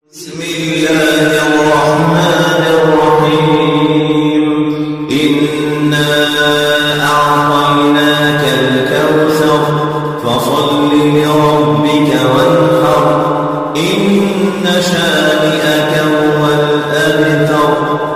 بسم الله الرحمن الرحيم إنا أعطيناك الكوثر فصل لربك وانحر إن شانئك هو الأبتر